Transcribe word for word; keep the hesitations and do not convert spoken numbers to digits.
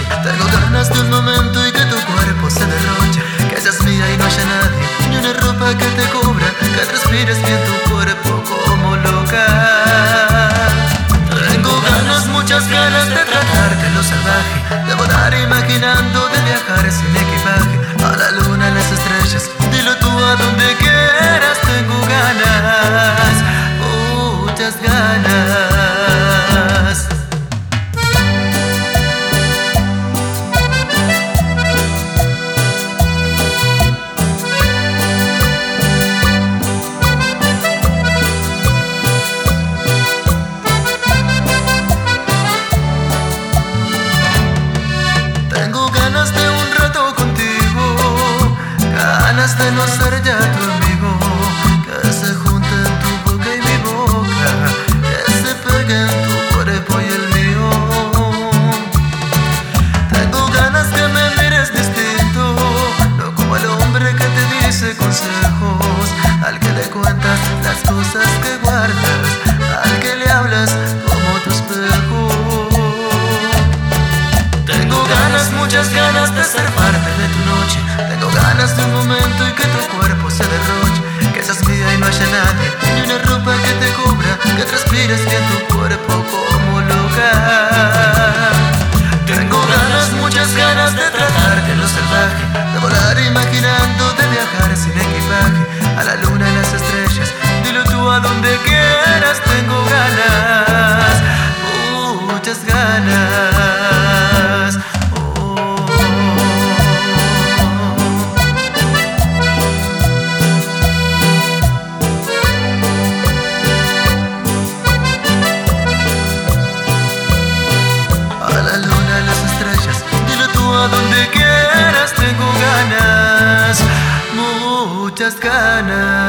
Tengo ganas de un momento y que tu cuerpo se derroche, que seas mía y no haya nadie, ni una ropa que te cubra, que respires bien tu cuerpo como loca. Tengo ganas, muchas ganas de tratarte lo salvaje, de volar imaginando, de viajar sin equipaje, a la luna, a las estrellas, dilo tú a donde quieras. Tengo ganas, muchas ganas. De no ser ya tu amigo, que se junten tu boca y mi boca, que se peguen tu cuerpo y el mío. Tengo ganas que me mires distinto, no como el hombre que te dice consejos, al que le cuentas las cosas que guardas, al que le hablas como tu espejo. Tengo ganas, muchas ganas de ser parte de tu noche. Tengo ganas de un momento y que tu cuerpo se derroche, que seas mía y no haya nadie, ni una ropa que te cubra, que transpires bien tu cuerpo como loca. Tengo ganas, muchas ganas de tratarte lo salvaje, de volar imaginando, de viajar sin equipaje, a la luna y las estrellas, dilo tú a donde quieras. Tengo ganas, muchas ganas. Donde quieras, tengo ganas, muchas ganas.